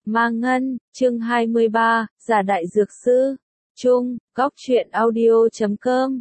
Ma Ngân, chương 23, Giả Đại Dược Sư, Trung, Góc Truyện Audio.com.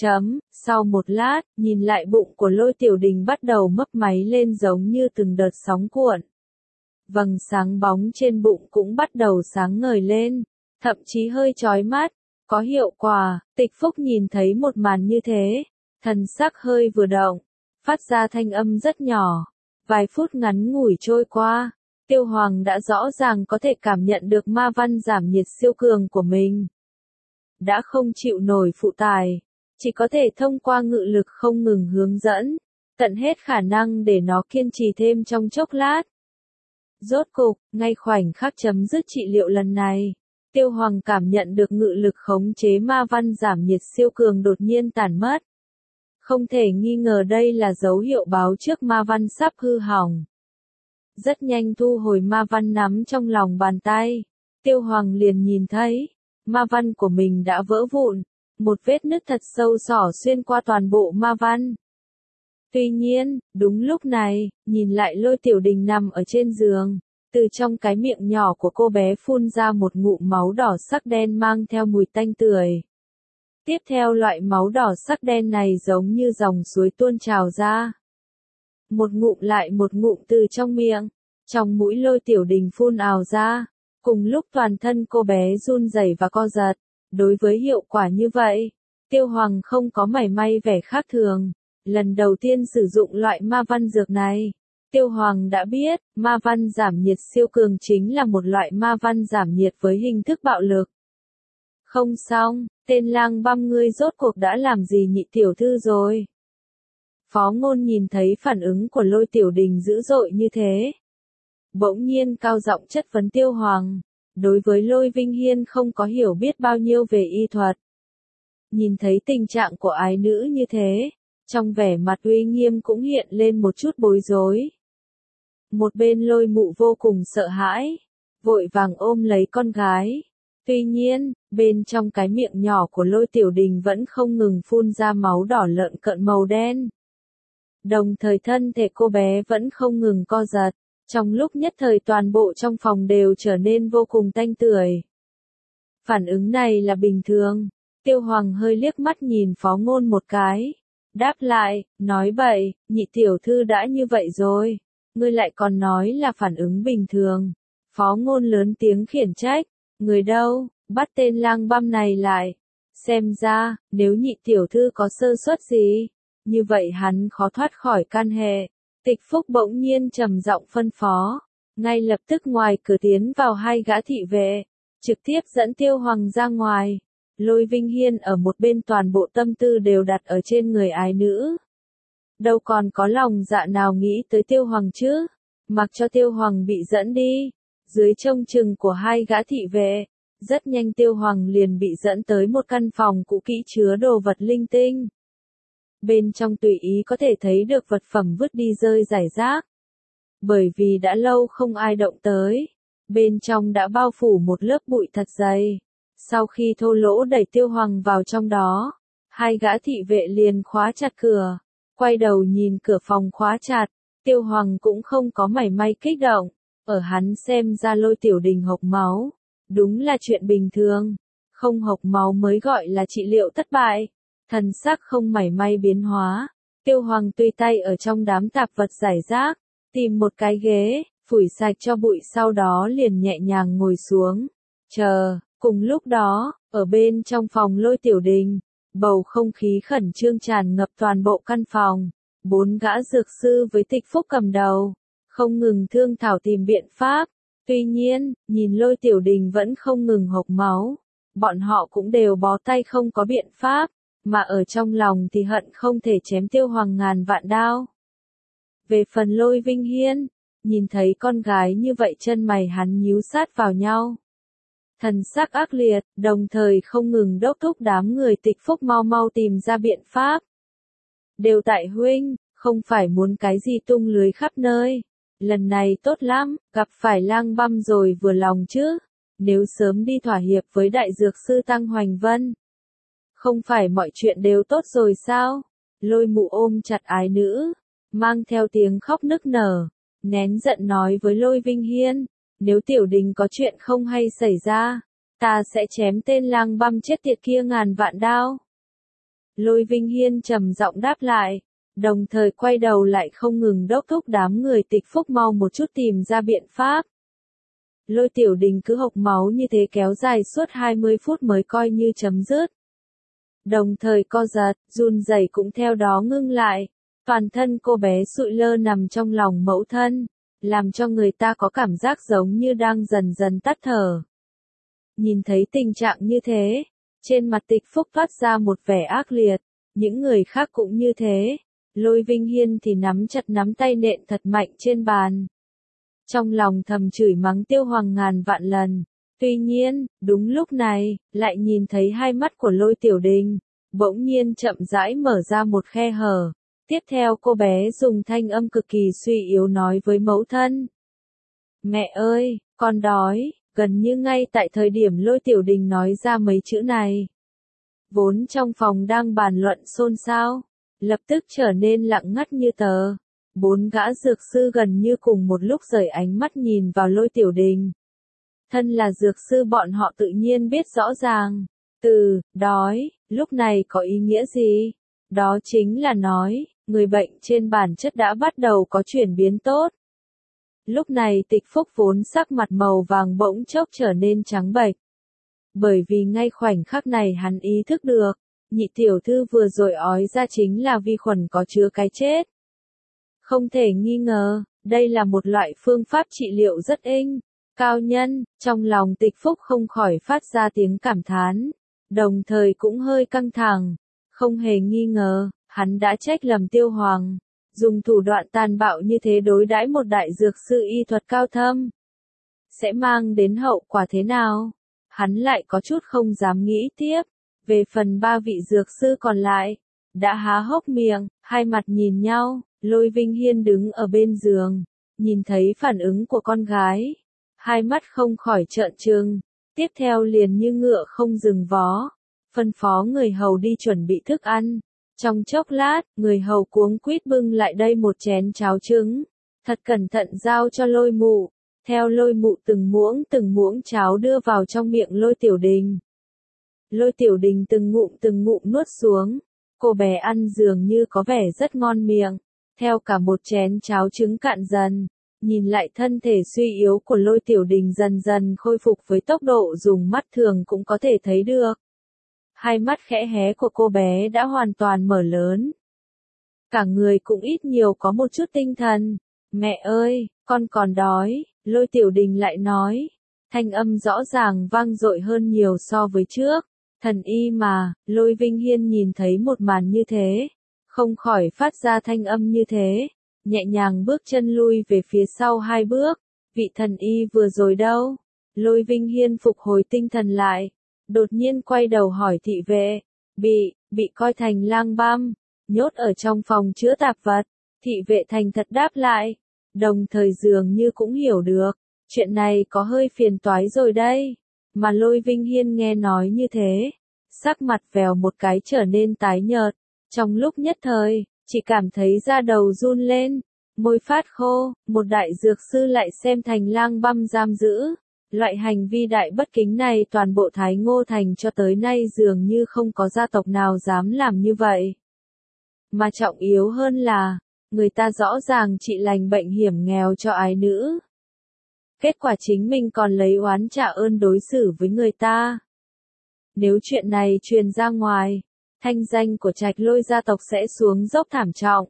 Sau một lát, nhìn lại bụng của Lôi Tiểu Đình bắt đầu mấp máy lên giống như từng đợt sóng cuộn. Vầng sáng bóng trên bụng cũng bắt đầu sáng ngời lên, thậm chí hơi chói mắt, có hiệu quả. Tịch Phúc nhìn thấy một màn như thế, thần sắc hơi vừa động, phát ra thanh âm rất nhỏ. Vài phút ngắn ngủi trôi qua, Tiêu Hoàng đã rõ ràng có thể cảm nhận được ma văn giảm nhiệt siêu cường của mình. Đã không chịu nổi phụ tải, chỉ có thể thông qua ngự lực không ngừng hướng dẫn, tận hết khả năng để nó kiên trì thêm trong chốc lát. Rốt cục, ngay khoảnh khắc chấm dứt trị liệu lần này, Tiêu Hoàng cảm nhận được ngự lực khống chế ma văn giảm nhiệt siêu cường đột nhiên tản mất. Không thể nghi ngờ đây là dấu hiệu báo trước ma văn sắp hư hỏng. Rất nhanh thu hồi ma văn nắm trong lòng bàn tay, Tiêu Hoàng liền nhìn thấy, ma văn của mình đã vỡ vụn, một vết nứt thật sâu xỏ xuyên qua toàn bộ ma văn. Tuy nhiên, đúng lúc này, nhìn lại Lôi Tiểu Đình nằm ở trên giường, từ trong cái miệng nhỏ của cô bé phun ra một ngụm máu đỏ sắc đen mang theo mùi tanh tưởi. Tiếp theo loại máu đỏ sắc đen này giống như dòng suối tuôn trào ra. Một ngụm lại một ngụm từ trong miệng, trong mũi Lôi Tiểu Đình phun ào ra, cùng lúc toàn thân cô bé run rẩy và co giật. Đối với hiệu quả như vậy, Tiêu Hoàng không có mảy may vẻ khác thường. Lần đầu tiên sử dụng loại ma văn dược này, Tiêu Hoàng đã biết, ma văn giảm nhiệt siêu cường chính là một loại ma văn giảm nhiệt với hình thức bạo lực. Không xong, tên lang băm ngươi rốt cuộc đã làm gì nhị tiểu thư rồi? Phó Ngôn nhìn thấy phản ứng của Lôi Tiểu Đình dữ dội như thế, bỗng nhiên cao giọng chất vấn Tiêu Hoàng. Đối với Lôi Vinh Hiên không có hiểu biết bao nhiêu về y thuật. Nhìn thấy tình trạng của ái nữ như thế, trong vẻ mặt uy nghiêm cũng hiện lên một chút bối rối. Một bên Lôi Mụ vô cùng sợ hãi, vội vàng ôm lấy con gái. Tuy nhiên, bên trong cái miệng nhỏ của Lôi Tiểu Đình vẫn không ngừng phun ra máu đỏ lợn cợn màu đen. Đồng thời thân thể cô bé vẫn không ngừng co giật. Trong lúc nhất thời toàn bộ trong phòng đều trở nên vô cùng tanh tưởi. Phản ứng này là bình thường. Tiêu Hoàng hơi liếc mắt nhìn Phó Ngôn một cái. Đáp lại, nói bậy, nhị tiểu thư đã như vậy rồi. Ngươi lại còn nói là phản ứng bình thường. Phó Ngôn lớn tiếng khiển trách. Người đâu, bắt tên lang băm này lại. Xem ra, nếu nhị tiểu thư có sơ suất gì, như vậy hắn khó thoát khỏi can hệ. Tịch Phúc bỗng nhiên trầm giọng phân phó, ngay lập tức ngoài cửa tiến vào hai gã thị vệ, trực tiếp dẫn Tiêu Hoàng ra ngoài. Lôi Vinh Hiên ở một bên toàn bộ tâm tư đều đặt ở trên người ái nữ. Đâu còn có lòng dạ nào nghĩ tới Tiêu Hoàng chứ, mặc cho Tiêu Hoàng bị dẫn đi. Dưới trông chừng của hai gã thị vệ, rất nhanh Tiêu Hoàng liền bị dẫn tới một căn phòng cũ kỹ chứa đồ vật linh tinh. Bên trong tùy ý có thể thấy được vật phẩm vứt đi rơi rải rác. Bởi vì đã lâu không ai động tới, bên trong đã bao phủ một lớp bụi thật dày. Sau khi Thô Lỗ đẩy Tiêu Hoàng vào trong đó, hai gã thị vệ liền khóa chặt cửa, quay đầu nhìn cửa phòng khóa chặt, Tiêu Hoàng cũng không có mảy may kích động, ở hắn xem ra Lôi Tiểu Đình hộc máu, đúng là chuyện bình thường, không hộc máu mới gọi là trị liệu thất bại. Thần sắc không mảy may biến hóa, Tiêu Hoàng tùy tay ở trong đám tạp vật rải rác, tìm một cái ghế, phủi sạch cho bụi sau đó liền nhẹ nhàng ngồi xuống. Cùng lúc đó, ở bên trong phòng Lôi Tiểu Đình, bầu không khí khẩn trương tràn ngập toàn bộ căn phòng. 4 gã dược sư với Tịch Phúc cầm đầu, không ngừng thương thảo tìm biện pháp. Tuy nhiên, nhìn Lôi Tiểu Đình vẫn không ngừng hộc máu, bọn họ cũng đều bó tay không có biện pháp. Mà ở trong lòng thì hận không thể chém Tiêu Hoàng ngàn vạn đao. Về phần Lôi Vinh Hiên, nhìn thấy con gái như vậy chân mày hắn nhíu sát vào nhau. Thần sắc ác liệt, đồng thời không ngừng đốc thúc đám người Tịch Phúc mau mau tìm ra biện pháp. Đều tại huynh, không phải muốn cái gì tung lưới khắp nơi. Lần này tốt lắm, gặp phải lang băm rồi vừa lòng chứ. Nếu sớm đi thỏa hiệp với đại dược sư Tăng Hoành Vân. Không phải mọi chuyện đều tốt rồi sao? Lôi Mụ ôm chặt ái nữ, mang theo tiếng khóc nức nở, nén giận nói với Lôi Vinh Hiên, Nếu Tiểu Đình có chuyện không hay xảy ra, ta sẽ chém tên lang băm chết tiệt kia ngàn vạn đao. Lôi Vinh Hiên trầm giọng đáp lại, đồng thời quay đầu lại không ngừng đốc thúc đám người Tịch Phúc mau một chút tìm ra biện pháp. Lôi Tiểu Đình cứ hộc máu như thế kéo dài suốt 20 phút mới coi như chấm dứt. Đồng thời co giật, run rẩy cũng theo đó ngưng lại. Toàn thân cô bé sụi lơ nằm trong lòng mẫu thân, làm cho người ta có cảm giác giống như đang dần dần tắt thở. Nhìn thấy tình trạng như thế, trên mặt Tịch Phúc phát ra một vẻ ác liệt, những người khác cũng như thế. Lôi Vinh Hiên thì nắm chặt nắm tay nện thật mạnh trên bàn. Trong lòng thầm chửi mắng Tiêu Hoàng ngàn vạn lần. Tuy nhiên, đúng lúc này, lại nhìn thấy hai mắt của Lôi Tiểu Đình, bỗng nhiên chậm rãi mở ra một khe hở. Tiếp theo cô bé dùng thanh âm cực kỳ suy yếu nói với mẫu thân. Mẹ ơi, con đói, gần như ngay tại thời điểm Lôi Tiểu Đình nói ra mấy chữ này. Vốn trong phòng đang bàn luận xôn xao, lập tức trở nên lặng ngắt như tờ. 4 gã dược sư gần như cùng một lúc rời ánh mắt nhìn vào Lôi Tiểu Đình. Thân là dược sư bọn họ tự nhiên biết rõ ràng, từ đói, lúc này có ý nghĩa gì? Đó chính là nói, người bệnh trên bản chất đã bắt đầu có chuyển biến tốt. Lúc này Tịch Phúc vốn sắc mặt màu vàng bỗng chốc trở nên trắng bệch. Bởi vì ngay khoảnh khắc này hắn ý thức được, nhị tiểu thư vừa rồi ói ra chính là vi khuẩn có chứa cái chết. Không thể nghi ngờ, đây là một loại phương pháp trị liệu rất cao nhân, trong lòng Tịch Phúc không khỏi phát ra tiếng cảm thán, đồng thời cũng hơi căng thẳng. Không hề nghi ngờ, hắn đã trách lầm Tiêu Hoàng, dùng thủ đoạn tàn bạo như thế đối đãi một đại dược sư y thuật cao thâm. Sẽ mang đến hậu quả thế nào? Hắn lại có chút không dám nghĩ tiếp. Về phần 3 vị dược sư còn lại, đã há hốc miệng, hai mặt nhìn nhau. Lôi Vinh Hiên đứng ở bên giường, nhìn thấy phản ứng của con gái, hai mắt không khỏi trợn trừng, tiếp theo liền như ngựa không dừng vó, phân phó người hầu đi chuẩn bị thức ăn. Trong chốc lát, người hầu cuống quýt bưng lại đây một chén cháo trứng, thật cẩn thận giao cho Lôi Mụ, theo Lôi Mụ từng muỗng cháo đưa vào trong miệng Lôi Tiểu Đình. Lôi Tiểu Đình từng ngụm nuốt xuống, cô bé ăn dường như có vẻ rất ngon miệng. Theo cả một chén cháo trứng cạn dần, nhìn lại thân thể suy yếu của Lôi Tiểu Đình dần dần khôi phục với tốc độ dùng mắt thường cũng có thể thấy được. Hai mắt khẽ hé của cô bé đã hoàn toàn mở lớn. Cả người cũng ít nhiều có một chút tinh thần. Mẹ ơi, con còn đói, Lôi Tiểu Đình lại nói. Thanh âm rõ ràng vang dội hơn nhiều so với trước. Thần y mà, Lôi Vinh Hiên nhìn thấy một màn như thế. Không khỏi phát ra thanh âm như thế, nhẹ nhàng bước chân lui về phía sau 2 bước, vị thần y vừa rồi đâu? Lôi Vinh Hiên phục hồi tinh thần lại, đột nhiên quay đầu hỏi thị vệ, bị coi thành lang băm, nhốt ở trong phòng chữa tạp vật, thị vệ thành thật đáp lại, đồng thời dường như cũng hiểu được, chuyện này có hơi phiền toái rồi đây, mà Lôi Vinh Hiên nghe nói như thế, sắc mặt vèo một cái trở nên tái nhợt. Trong lúc nhất thời, chỉ cảm thấy da đầu run lên, môi phát khô, một đại dược sư lại xem thành lang băm giam giữ. Loại hành vi đại bất kính này toàn bộ Thái Ngô Thành cho tới nay dường như không có gia tộc nào dám làm như vậy. Mà trọng yếu hơn là, người ta rõ ràng trị lành bệnh hiểm nghèo cho ái nữ. Kết quả chính mình còn lấy oán trả ơn đối xử với người ta. Nếu chuyện này truyền ra ngoài, thanh danh của Trạch Lôi gia tộc sẽ xuống dốc thảm trọng.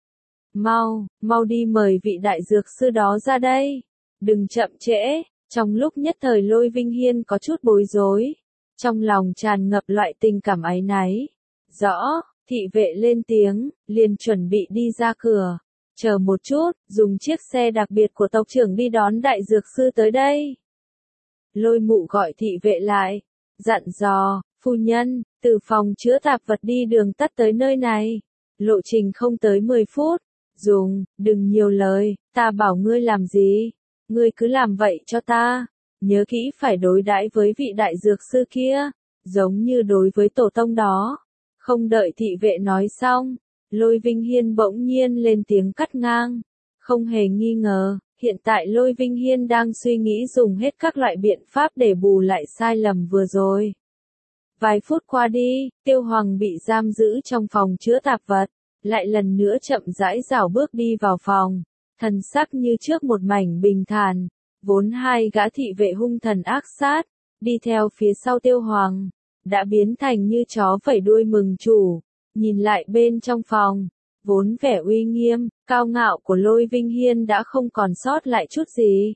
Mau đi mời vị đại dược sư đó ra đây. Đừng chậm trễ. Trong lúc nhất thời Lôi Vinh Hiên có chút bối rối. Trong lòng tràn ngập loại tình cảm áy náy. Rõ, thị vệ lên tiếng, liền chuẩn bị đi ra cửa. Chờ một chút, dùng chiếc xe đặc biệt của tộc trưởng đi đón đại dược sư tới đây. Lôi Mụ gọi thị vệ lại, dặn dò, phu nhân, từ phòng chữa tạp vật đi đường tắt tới nơi này. Lộ trình không tới 10 phút. Đừng nhiều lời, ta bảo ngươi làm gì. Ngươi cứ làm vậy cho ta. Nhớ kỹ phải đối đãi với vị đại dược sư kia. Giống như đối với tổ tông đó. Không đợi thị vệ nói xong. Lôi Vinh Hiên bỗng nhiên lên tiếng cắt ngang. Không hề nghi ngờ, Hiện tại Lôi Vinh Hiên đang suy nghĩ dùng hết các loại biện pháp để bù lại sai lầm vừa rồi. Vài phút qua đi, Tiêu Hoàng bị giam giữ trong phòng chứa tạp vật, lại lần nữa chậm rãi rảo bước đi vào phòng, thần sắc như trước một mảnh bình thản, vốn hai gã thị vệ hung thần ác sát, đi theo phía sau Tiêu Hoàng, đã biến thành như chó vẫy đuôi mừng chủ, nhìn lại bên trong phòng, vốn vẻ uy nghiêm, cao ngạo của Lôi Vinh Hiên đã không còn sót lại chút gì.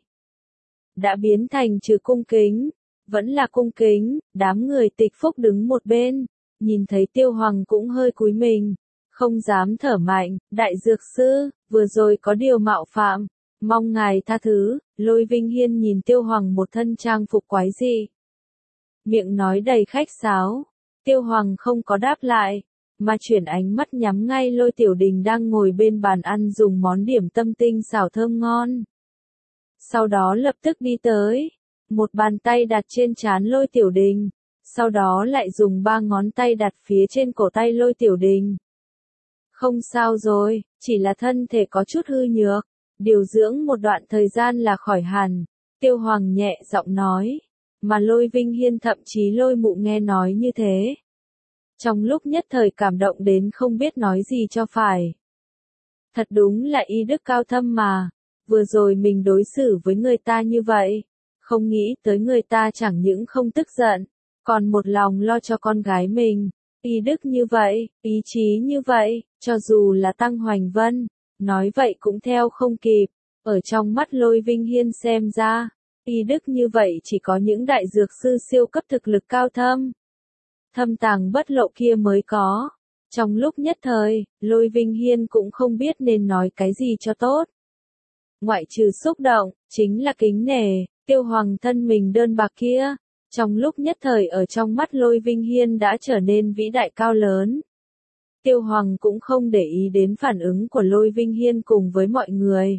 Đã biến thành trừ cung kính, vẫn là cung kính, đám người Tịch Phúc đứng một bên, nhìn thấy Tiêu Hoàng cũng hơi cúi mình, không dám thở mạnh, đại dược sư, vừa rồi có điều mạo phạm, mong ngài tha thứ. Lôi Vinh Hiên nhìn Tiêu Hoàng một thân trang phục quái dị, miệng nói đầy khách sáo. Tiêu Hoàng không có đáp lại, mà chuyển ánh mắt nhắm ngay Lôi Tiểu Đình đang ngồi bên bàn ăn dùng món điểm tâm tinh xảo thơm ngon. Sau đó lập tức đi tới, một bàn tay đặt trên trán Lôi Tiểu Đình, sau đó lại dùng 3 ngón tay đặt phía trên cổ tay Lôi Tiểu Đình. Không sao rồi, chỉ là thân thể có chút hư nhược, điều dưỡng một đoạn thời gian là khỏi hẳn, Tiêu Hoàng nhẹ giọng nói, mà Lôi Vinh Hiên thậm chí Lôi Mụ nghe nói như thế. Trong lúc nhất thời cảm động đến không biết nói gì cho phải. Thật đúng là y đức cao thâm mà, vừa rồi mình đối xử với người ta như vậy, không nghĩ tới người ta chẳng những không tức giận, còn một lòng lo cho con gái mình. Y đức như vậy, ý chí như vậy, cho dù là Tăng Hoành Vân, nói vậy cũng theo không kịp. Ở trong mắt Lôi Vinh Hiên xem ra, y đức như vậy chỉ có những đại dược sư siêu cấp thực lực cao thâm, thâm tàng bất lộ kia mới có. Trong lúc nhất thời, Lôi Vinh Hiên cũng không biết nên nói cái gì cho tốt. Ngoại trừ xúc động, chính là kính nể, Tiêu Hoàng thân mình đơn bạc kia. Trong lúc nhất thời ở trong mắt Lôi Vinh Hiên đã trở nên vĩ đại cao lớn. Tiêu Hoàng cũng không để ý đến phản ứng của Lôi Vinh Hiên cùng với mọi người.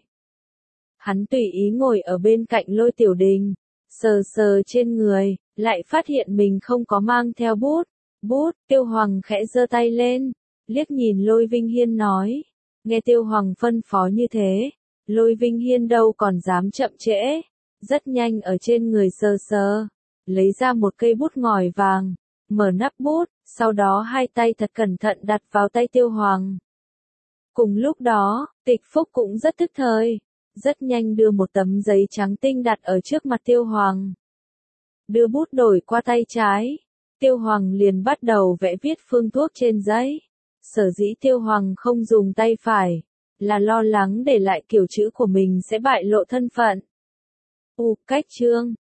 Hắn tùy ý ngồi ở bên cạnh Lôi Tiểu Đình, sờ sờ trên người, lại phát hiện mình không có mang theo bút. Tiêu Hoàng khẽ giơ tay lên, liếc nhìn Lôi Vinh Hiên nói. Nghe Tiêu Hoàng phân phó như thế, Lôi Vinh Hiên đâu còn dám chậm trễ, rất nhanh ở trên người sờ sờ, lấy ra một cây bút ngòi vàng, mở nắp bút, sau đó hai tay thật cẩn thận đặt vào tay Tiêu Hoàng. Cùng lúc đó, Tịch Phúc cũng rất thức thời, rất nhanh đưa một tấm giấy trắng tinh đặt ở trước mặt Tiêu Hoàng. Đưa bút đổi qua tay trái, Tiêu Hoàng liền bắt đầu vẽ viết phương thuốc trên giấy. Sở dĩ Tiêu Hoàng không dùng tay phải, là lo lắng để lại kiểu chữ của mình sẽ bại lộ thân phận. Cách chương